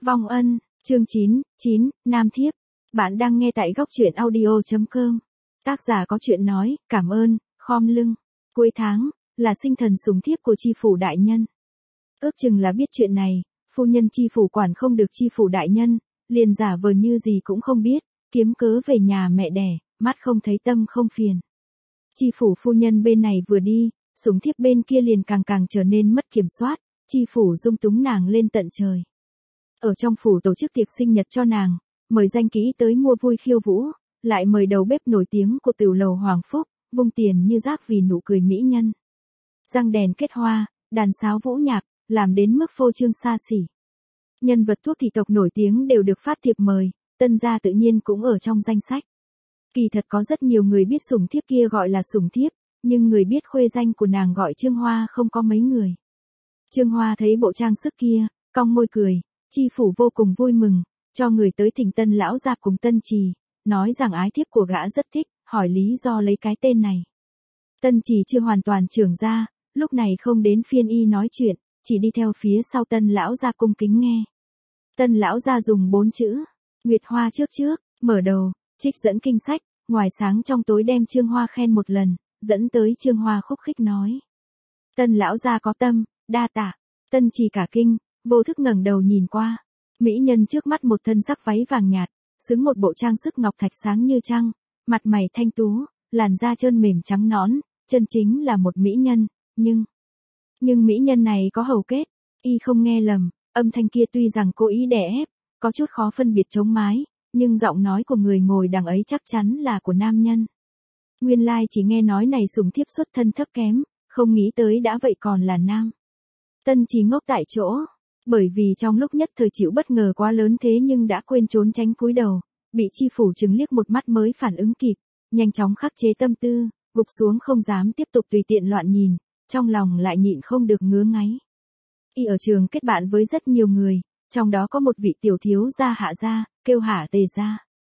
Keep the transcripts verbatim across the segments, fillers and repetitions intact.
Vong ân, chương chín, chín, Nam Thiếp. Bạn đang nghe tại góc truyện audio chấm com. Tác giả có chuyện nói, cảm ơn, khom lưng. Cuối tháng, là sinh thần sủng thiếp của tri phủ đại nhân. Ước chừng là biết chuyện này, phu nhân tri phủ quản không được tri phủ đại nhân, liền giả vờ như gì cũng không biết, kiếm cớ về nhà mẹ đẻ, mắt không thấy tâm không phiền. Tri phủ phu nhân bên này vừa đi, sủng thiếp bên kia liền càng càng trở nên mất kiểm soát, tri phủ dung túng nàng lên tận trời. Ở trong phủ tổ chức tiệc sinh nhật cho nàng, mời danh kỹ tới mua vui khiêu vũ, lại mời đầu bếp nổi tiếng của tiểu lầu Hoàng Phúc, vung tiền như rác vì nụ cười mỹ nhân. Răng đèn kết hoa, đàn sáo vũ nhạc, làm đến mức phô trương xa xỉ. Nhân vật thuốc thị tộc nổi tiếng đều được phát thiệp mời, Tân gia tự nhiên cũng ở trong danh sách. Kỳ thật có rất nhiều người biết sủng thiếp kia gọi là sủng thiếp, nhưng người biết khuê danh của nàng gọi Trương Hoa không có mấy người. Trương Hoa thấy bộ trang sức kia, cong môi cười, tri phủ vô cùng vui mừng, cho người tới thỉnh Tân lão gia cùng Tân Trì, nói rằng ái thiếp của gã rất thích, hỏi lý do lấy cái tên này. Tân Trì chưa hoàn toàn trưởng ra, lúc này không đến phiên y nói chuyện, chỉ đi theo phía sau Tân lão gia cung kính nghe. Tân lão gia dùng bốn chữ, Nguyệt Hoa trước trước, mở đầu, trích dẫn kinh sách, ngoài sáng trong tối đem Trương Hoa khen một lần, dẫn tới Trương Hoa khúc khích nói. Tân lão gia có tâm, đa tạ. Tân Trì cả kinh, vô thức ngẩng đầu nhìn qua. Mỹ nhân trước mắt một thân sắc váy vàng nhạt, xứng một bộ trang sức ngọc thạch sáng như trăng, mặt mày thanh tú, làn da trơn mềm trắng nõn, chân chính là một mỹ nhân, nhưng... Nhưng mỹ nhân này có hầu kết, y không nghe lầm, âm thanh kia tuy rằng cố ý đè ép, có chút khó phân biệt chống mái, nhưng giọng nói của người ngồi đằng ấy chắc chắn là của nam nhân. Nguyên lai chỉ nghe nói này sủng thiếp xuất thân thấp kém, không nghĩ tới đã vậy còn là nam. Tân Trì ngốc tại chỗ, bởi vì trong lúc nhất thời chịu bất ngờ quá lớn thế nhưng đã quên trốn tránh cúi đầu, bị tri phủ trừng liếc một mắt mới phản ứng kịp, nhanh chóng khắc chế tâm tư, gục xuống không dám tiếp tục tùy tiện loạn nhìn, trong lòng lại nhịn không được ngứa ngáy. Y ở trường kết bạn với rất nhiều người, trong đó có một vị tiểu thiếu gia Hạ gia, kêu Hạ Tề gia.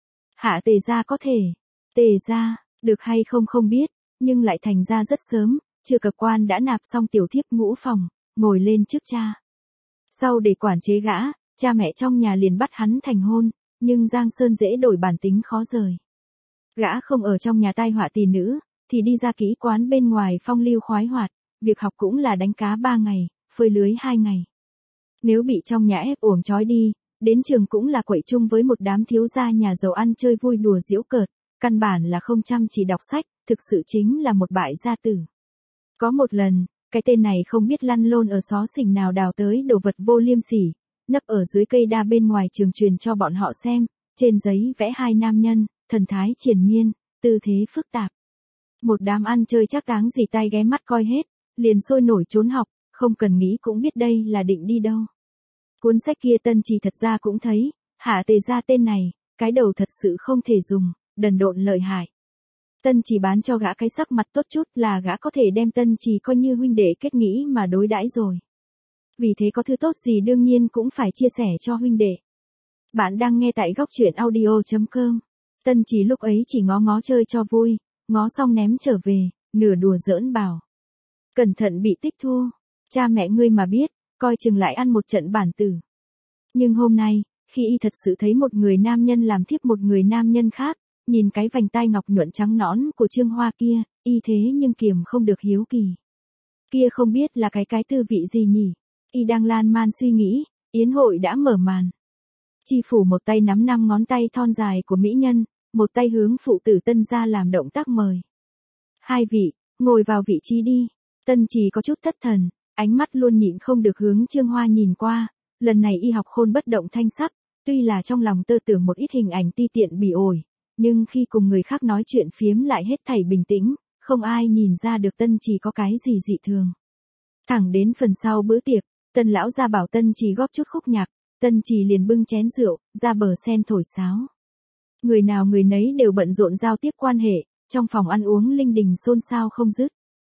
Hạ Tề gia có thể, Tề gia, được hay không không biết, nhưng lại thành ra rất sớm, chưa cập quan đã nạp xong tiểu thiếp ngũ phòng, ngồi lên trước cha. Sau để quản chế gã, cha mẹ trong nhà liền bắt hắn thành hôn, nhưng Giang Sơn dễ đổi bản tính khó rời. Gã không ở trong nhà tai họa tỷ nữ, thì đi ra kỹ quán bên ngoài phong lưu khoái hoạt, việc học cũng là đánh cá ba ngày, phơi lưới hai ngày. Nếu bị trong nhà ép uổng trói đi, đến trường cũng là quậy chung với một đám thiếu gia nhà giàu ăn chơi vui đùa giễu cợt, căn bản là không chăm chỉ đọc sách, thực sự chính là một bại gia tử. Có một lần, cái tên này không biết lăn lôn ở xó xỉnh nào đào tới đồ vật vô liêm sỉ, nấp ở dưới cây đa bên ngoài trường truyền cho bọn họ xem, trên giấy vẽ hai nam nhân, thần thái triền miên, tư thế phức tạp. Một đám ăn chơi chắc táng gì tay ghé mắt coi hết, liền sôi nổi trốn học, không cần nghĩ cũng biết đây là định đi đâu. Cuốn sách kia Tân Trì thật ra cũng thấy, Hạ Tề gia tên này, cái đầu thật sự không thể dùng, đần độn lợi hại. Tân Trì bán cho gã cái sắc mặt tốt chút là gã có thể đem Tân Trì coi như huynh đệ kết nghĩa mà đối đãi rồi. Vì thế có thứ tốt gì đương nhiên cũng phải chia sẻ cho huynh đệ. Bạn đang nghe tại góc truyện audio chấm com. Tân Trì lúc ấy chỉ ngó ngó chơi cho vui, ngó xong ném trở về, nửa đùa giỡn bảo. Cẩn thận bị tích thu, cha mẹ ngươi mà biết, coi chừng lại ăn một trận bản tử. Nhưng hôm nay, khi y thật sự thấy một người nam nhân làm thiếp một người nam nhân khác, nhìn cái vành tai ngọc nhuận trắng nõn của Trương Hoa kia, y thế nhưng kiềm không được hiếu kỳ. Kia không biết là cái cái tư vị gì nhỉ? Y đang lan man suy nghĩ, yến hội đã mở màn. Tri phủ một tay nắm năm ngón tay thon dài của mỹ nhân, một tay hướng phụ tử Tân gia làm động tác mời. Hai vị, ngồi vào vị trí đi. Tân Trì có chút thất thần, ánh mắt luôn nhịn không được hướng Trương Hoa nhìn qua, lần này y học khôn bất động thanh sắc, tuy là trong lòng tơ tưởng một ít hình ảnh ti tiện bỉ ổi, nhưng khi cùng người khác nói chuyện phiếm lại hết thảy bình tĩnh, không ai nhìn ra được Tân Trì có cái gì dị thường. Thẳng đến phần sau bữa tiệc, Tân lão gia bảo Tân Trì góp chút khúc nhạc, Tân Trì liền bưng chén rượu, ra bờ sen thổi sáo. Người nào người nấy đều bận rộn giao tiếp quan hệ, trong phòng ăn uống linh đình xôn xao không dứt.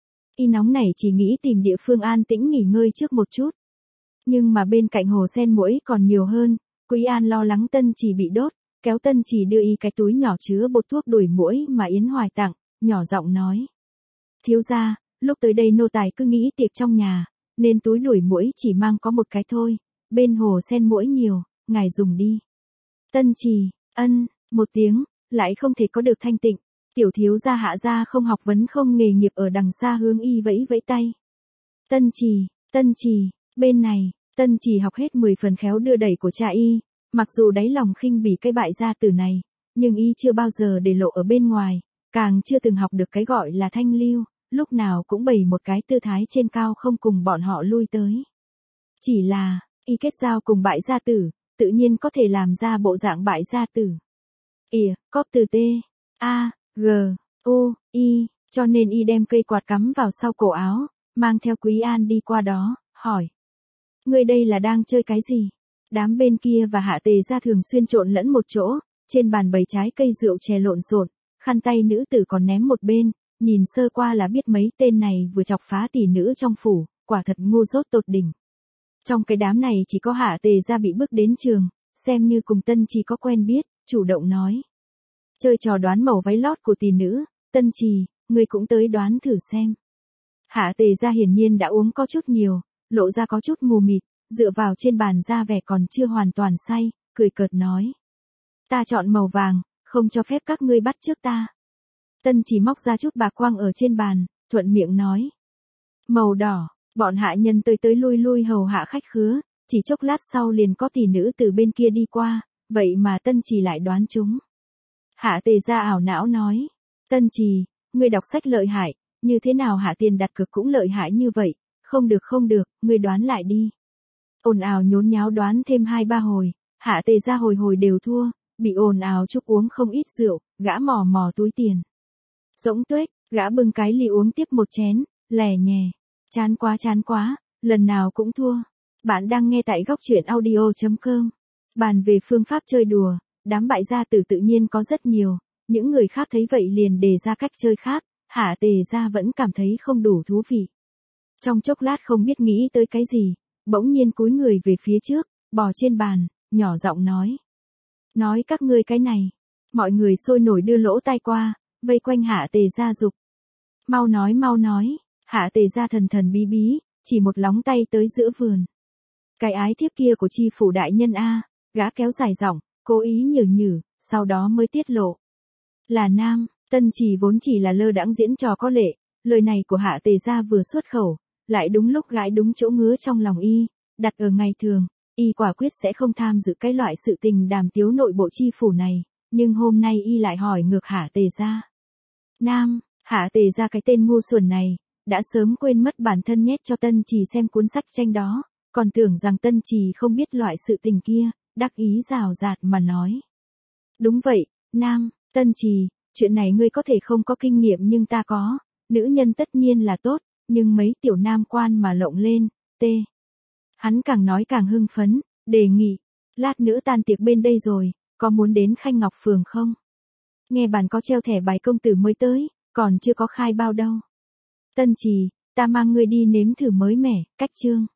Y nóng này chỉ nghĩ tìm địa phương an tĩnh nghỉ ngơi trước một chút. Nhưng mà bên cạnh hồ sen muỗi còn nhiều hơn, Quý An lo lắng Tân Trì bị đốt, kéo Tân Trì đưa y cái túi nhỏ chứa bột thuốc đuổi muỗi mà Yến Hoài tặng, nhỏ giọng nói. Thiếu gia, lúc tới đây nô tài cứ nghĩ tiệc trong nhà, nên túi đuổi muỗi chỉ mang có một cái thôi, bên hồ sen muỗi nhiều, ngài dùng đi. Tân Trì, ân, một tiếng, lại không thể có được thanh tịnh. Tiểu thiếu gia Hạ gia không học vấn không nghề nghiệp ở đằng xa hướng y vẫy vẫy tay. Tân Trì, Tân Trì, bên này, Tân Trì học hết mười phần khéo đưa đẩy của cha y, mặc dù đáy lòng khinh bỉ cái bại gia tử này, nhưng y chưa bao giờ để lộ ở bên ngoài, càng chưa từng học được cái gọi là thanh lưu, lúc nào cũng bày một cái tư thái trên cao không cùng bọn họ lui tới. Chỉ là, y kết giao cùng bại gia tử, tự nhiên có thể làm ra bộ dạng bại gia tử. Ỉa, cóp từ T, A, G, O, I, cho nên y đem cây quạt cắm vào sau cổ áo, mang theo Quý An đi qua đó, hỏi. Ngươi đây là đang chơi cái gì? Đám bên kia và Hạ Tề gia thường xuyên trộn lẫn một chỗ, trên bàn bày trái cây rượu chè lộn xộn, khăn tay nữ tử còn ném một bên, nhìn sơ qua là biết mấy tên này vừa chọc phá tỷ nữ trong phủ, quả thật ngu dốt tột đỉnh. Trong cái đám này chỉ có Hạ Tề gia bị bước đến trường, xem như cùng Tân Trì có quen biết, chủ động nói. Chơi trò đoán màu váy lót của tỷ nữ, Tân Trì, ngươi cũng tới đoán thử xem. Hạ Tề gia hiển nhiên đã uống có chút nhiều, lộ ra có chút mù mịt, dựa vào trên bàn ra vẻ còn chưa hoàn toàn say, cười cợt nói. Ta chọn màu vàng, không cho phép các ngươi bắt trước ta. Tân Trì móc ra chút bạc quang ở trên bàn, thuận miệng nói. Màu đỏ, bọn hạ nhân tới tới lui lui hầu hạ khách khứa, chỉ chốc lát sau liền có tỷ nữ từ bên kia đi qua, vậy mà Tân Trì lại đoán chúng. Hạ Tề gia ảo não nói. Tân Trì, ngươi đọc sách lợi hại, như thế nào hạ tiền đặt cược cũng lợi hại như vậy, không được không được, ngươi đoán lại đi. Ồn ào nhốn nháo đoán thêm hai ba hồi, Hạ Tề gia hồi hồi đều thua, bị ồn ào chúc uống không ít rượu, gã mò mò túi tiền. Rỗng tuếch, gã bưng cái ly uống tiếp một chén, lè nhè, chán quá chán quá, lần nào cũng thua. Bạn đang nghe tại góc truyện audio chấm com. Bàn về phương pháp chơi đùa, đám bại gia tử tự nhiên có rất nhiều, những người khác thấy vậy liền đề ra cách chơi khác, Hạ Tề gia vẫn cảm thấy không đủ thú vị. Trong chốc lát không biết nghĩ tới cái gì, bỗng nhiên cúi người về phía trước, bò trên bàn, nhỏ giọng nói. Nói các ngươi cái này, mọi người sôi nổi đưa lỗ tai qua, vây quanh Hạ Tề gia dục. Mau nói mau nói, Hạ Tề gia thần thần bí bí, chỉ một lóng tay tới giữa vườn. Cái ái thiếp kia của chi phủ đại nhân a, gã kéo dài giọng, cố ý nhử nhử, sau đó mới tiết lộ. Là nam, Tân Trì vốn chỉ là lơ đãng diễn trò có lệ, lời này của Hạ Tề gia vừa xuất khẩu, lại đúng lúc gãi đúng chỗ ngứa trong lòng y, đặt ở ngày thường, y quả quyết sẽ không tham dự cái loại sự tình đàm tiếu nội bộ chi phủ này, nhưng hôm nay y lại hỏi ngược Hạ Tề gia. Nam, Hạ Tề gia cái tên ngu xuẩn này, đã sớm quên mất bản thân nhét cho Tân Trì xem cuốn sách tranh đó, còn tưởng rằng Tân Trì không biết loại sự tình kia, đắc ý rào rạt mà nói. Đúng vậy, Nam, Tân Trì, chuyện này ngươi có thể không có kinh nghiệm nhưng ta có, nữ nhân tất nhiên là tốt, nhưng mấy tiểu nam quan mà lộng lên, tê. Hắn càng nói càng hưng phấn, đề nghị, lát nữa tan tiệc bên đây rồi, có muốn đến Khanh Ngọc Phường không? Nghe bàn có treo thẻ bài công tử mới tới, còn chưa có khai bao đâu. Tân Trì, ta mang ngươi đi nếm thử mới mẻ, cách chương.